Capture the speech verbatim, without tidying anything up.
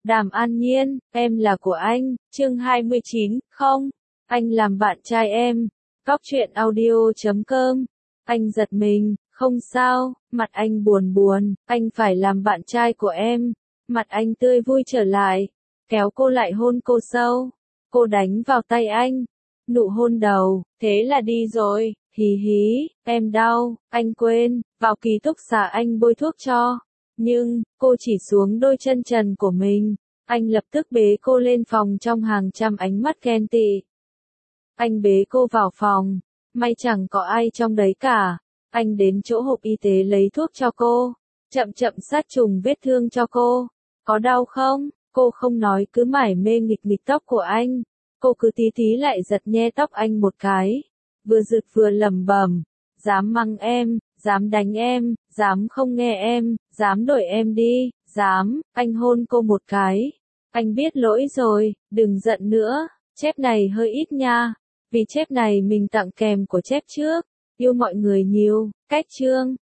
Đàm An Nhiên, em là của anh, chương hai mươi chín, không, anh làm bạn trai em. Cóc truyện audio chấm com. Anh giật mình, không sao, mặt anh buồn buồn, anh phải làm bạn trai của em. Mặt anh tươi vui trở lại, kéo cô lại hôn cô sâu. Cô đánh vào tay anh, nụ hôn đầu, thế là đi rồi, hí hí, em đau, anh quên, vào ký túc xá anh bôi thuốc cho. Nhưng, cô chỉ xuống đôi chân trần của mình. Anh lập tức bế cô lên phòng trong hàng trăm ánh mắt ghen tị. Anh bế cô vào phòng, may chẳng có ai trong đấy cả. Anh đến chỗ hộp y tế lấy thuốc cho cô, chậm chậm sát trùng vết thương cho cô. Có đau không? Cô không nói, cứ mải mê nghịch nghịch tóc của anh. Cô cứ tí tí lại giật nhe tóc anh một cái, vừa giật vừa lẩm bẩm, dám mắng em, dám đánh em, dám không nghe em, dám đuổi em đi, dám. Anh hôn cô một cái. Anh biết lỗi rồi, đừng giận nữa, chép này hơi ít nha, vì chép này mình tặng kèm của chép trước. Yêu mọi người nhiều, cách chương.